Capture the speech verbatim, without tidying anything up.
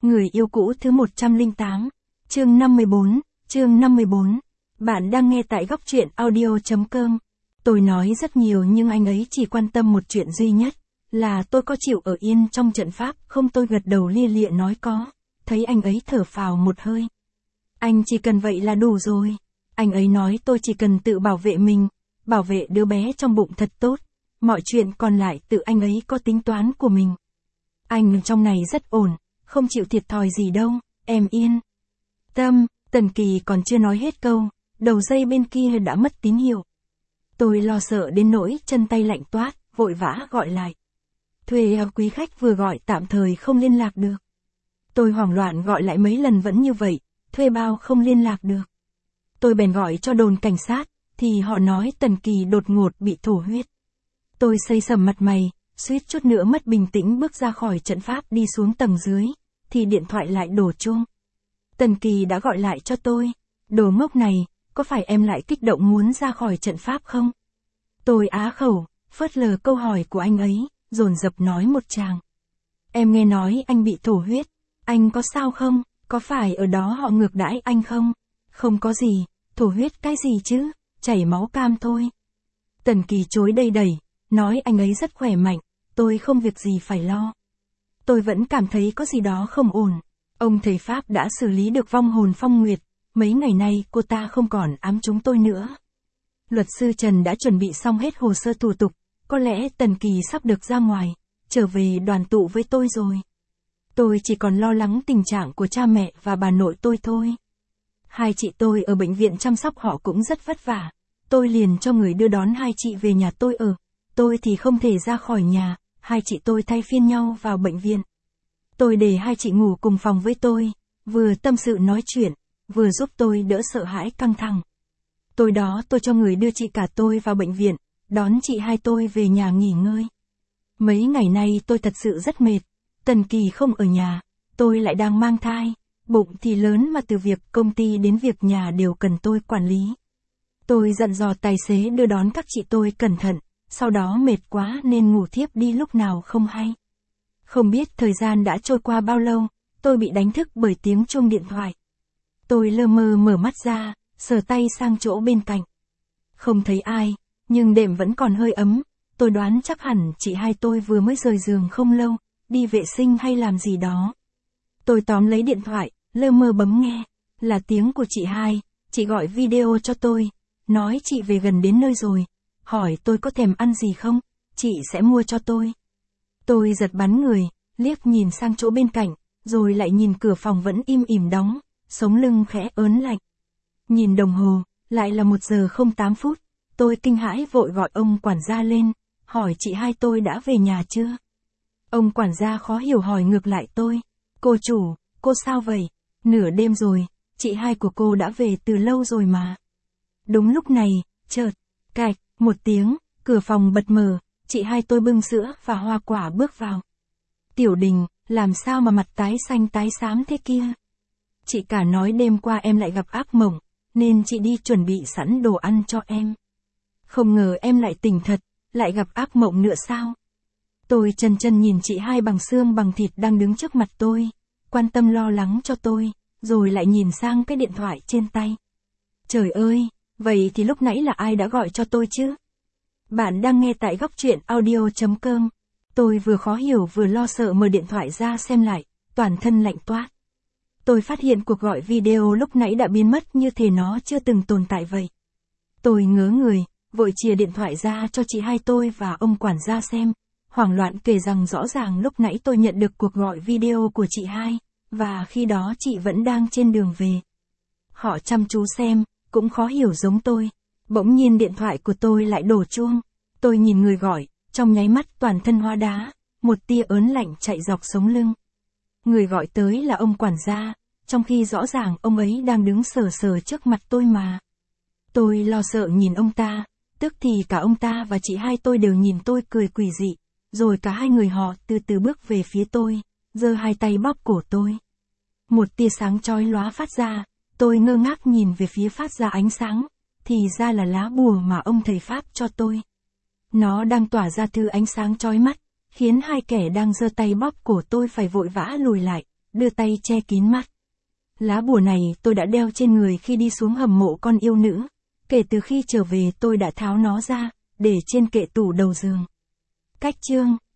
Người yêu cũ thứ một trăm lẻ tám, chương năm mươi bốn, chương năm mươi bốn. Bạn đang nghe tại góc truyện audio chấm com. Tôi nói rất nhiều nhưng anh ấy chỉ quan tâm một chuyện duy nhất, là tôi có chịu ở yên trong trận pháp không. Tôi gật đầu lia lịa nói có, thấy anh ấy thở phào một hơi. Anh chỉ cần vậy là đủ rồi. Anh ấy nói tôi chỉ cần tự bảo vệ mình, bảo vệ đứa bé trong bụng thật tốt, mọi chuyện còn lại tự anh ấy có tính toán của mình. Anh trong này rất ổn, không chịu thiệt thòi gì đâu, em yên tâm. Tần Kỳ còn chưa nói hết câu, đầu dây bên kia đã mất tín hiệu. Tôi lo sợ đến nỗi chân tay lạnh toát, vội vã gọi lại. Thuê quý khách vừa gọi tạm thời không liên lạc được. Tôi hoảng loạn gọi lại mấy lần vẫn như vậy, thuê bao không liên lạc được. Tôi bèn gọi cho đồn cảnh sát, thì họ nói Tần Kỳ đột ngột bị thổ huyết. Tôi xây sầm mặt mày, suýt chút nữa mất bình tĩnh bước ra khỏi trận pháp đi xuống tầng dưới, thì điện thoại lại đổ chuông. Tần Kỳ đã gọi lại cho tôi. Đồ ngốc này, có phải em lại kích động muốn ra khỏi trận pháp không? Tôi á khẩu, phớt lờ câu hỏi của anh ấy, dồn dập nói một tràng. Em nghe nói anh bị thổ huyết, anh có sao không? Có phải ở đó họ ngược đãi anh không? Không có gì, thổ huyết cái gì chứ, chảy máu cam thôi. Tần Kỳ chối đầy đẩy, nói anh ấy rất khỏe mạnh, tôi không việc gì phải lo. Tôi vẫn cảm thấy có gì đó không ổn. Ông thầy Pháp đã xử lý được vong hồn Phong Nguyệt, mấy ngày nay cô ta không còn ám chúng tôi nữa. Luật sư Trần đã chuẩn bị xong hết hồ sơ thủ tục, có lẽ Tần Kỳ sắp được ra ngoài, trở về đoàn tụ với tôi rồi. Tôi chỉ còn lo lắng tình trạng của cha mẹ và bà nội tôi thôi. Hai chị tôi ở bệnh viện chăm sóc họ cũng rất vất vả. Tôi liền cho người đưa đón hai chị về nhà tôi ở. Tôi thì không thể ra khỏi nhà, hai chị tôi thay phiên nhau vào bệnh viện. Tôi để hai chị ngủ cùng phòng với tôi, vừa tâm sự nói chuyện, vừa giúp tôi đỡ sợ hãi căng thẳng. Tối đó tôi cho người đưa chị cả tôi vào bệnh viện, đón chị hai tôi về nhà nghỉ ngơi. Mấy ngày nay tôi thật sự rất mệt. Tần Kỳ không ở nhà, tôi lại đang mang thai, bụng thì lớn mà từ việc công ty đến việc nhà đều cần tôi quản lý. Tôi dặn dò tài xế đưa đón các chị tôi cẩn thận, sau đó mệt quá nên ngủ thiếp đi lúc nào không hay. Không biết thời gian đã trôi qua bao lâu, tôi bị đánh thức bởi tiếng chuông điện thoại. Tôi lơ mơ mở mắt ra, sờ tay sang chỗ bên cạnh. Không thấy ai, nhưng đệm vẫn còn hơi ấm, tôi đoán chắc hẳn chị hai tôi vừa mới rời giường không lâu, đi vệ sinh hay làm gì đó. Tôi tóm lấy điện thoại, lơ mơ bấm nghe, là tiếng của chị hai, chị gọi video cho tôi, nói chị về gần đến nơi rồi, hỏi tôi có thèm ăn gì không, chị sẽ mua cho tôi. Tôi giật bắn người, liếc nhìn sang chỗ bên cạnh, rồi lại nhìn cửa phòng vẫn im ỉm đóng, sống lưng khẽ ớn lạnh. Nhìn đồng hồ, lại là một giờ không tám phút, tôi kinh hãi vội gọi ông quản gia lên, hỏi chị hai tôi đã về nhà chưa. Ông quản gia khó hiểu hỏi ngược lại tôi, cô chủ, cô sao vậy? Nửa đêm rồi, chị hai của cô đã về từ lâu rồi mà. Đúng lúc này, chợt, cạch, một tiếng, cửa phòng bật mở, chị hai tôi bưng sữa và hoa quả bước vào. Tiểu Đình, làm sao mà mặt tái xanh tái xám thế kia? Chị cả nói đêm qua em lại gặp ác mộng, nên chị đi chuẩn bị sẵn đồ ăn cho em. Không ngờ em lại tỉnh thật, lại gặp ác mộng nữa sao? Tôi chần chần nhìn chị hai bằng xương bằng thịt đang đứng trước mặt tôi, quan tâm lo lắng cho tôi, rồi lại nhìn sang cái điện thoại trên tay. Trời ơi, vậy thì lúc nãy là ai đã gọi cho tôi chứ? Bạn đang nghe tại góc truyện audio chấm com. Tôi vừa khó hiểu vừa lo sợ mở điện thoại ra xem lại, toàn thân lạnh toát. Tôi phát hiện cuộc gọi video lúc nãy đã biến mất như thể nó chưa từng tồn tại vậy. Tôi ngớ người, vội chìa điện thoại ra cho chị hai tôi và ông quản gia xem, hoảng loạn kể rằng rõ ràng lúc nãy tôi nhận được cuộc gọi video của chị hai, và khi đó chị vẫn đang trên đường về. Họ chăm chú xem, cũng khó hiểu giống tôi. Bỗng nhiên điện thoại của tôi lại đổ chuông. Tôi nhìn người gọi, trong nháy mắt toàn thân hóa đá, một tia ớn lạnh chạy dọc sống lưng. Người gọi tới là ông quản gia, trong khi rõ ràng ông ấy đang đứng sờ sờ trước mặt tôi mà. Tôi lo sợ nhìn ông ta, tức thì cả ông ta và chị hai tôi đều nhìn tôi cười quỷ dị, rồi cả hai người họ từ từ bước về phía tôi, giơ hai tay bóp cổ tôi. Một tia sáng chói lóa phát ra, tôi ngơ ngác nhìn về phía phát ra ánh sáng, thì ra là lá bùa mà ông thầy Pháp cho tôi. Nó đang tỏa ra thứ ánh sáng chói mắt, khiến hai kẻ đang giơ tay bóp cổ tôi phải vội vã lùi lại, đưa tay che kín mắt. Lá bùa này tôi đã đeo trên người khi đi xuống hầm mộ con yêu nữ. Kể từ khi trở về tôi đã tháo nó ra, để trên kệ tủ đầu giường. Cách chương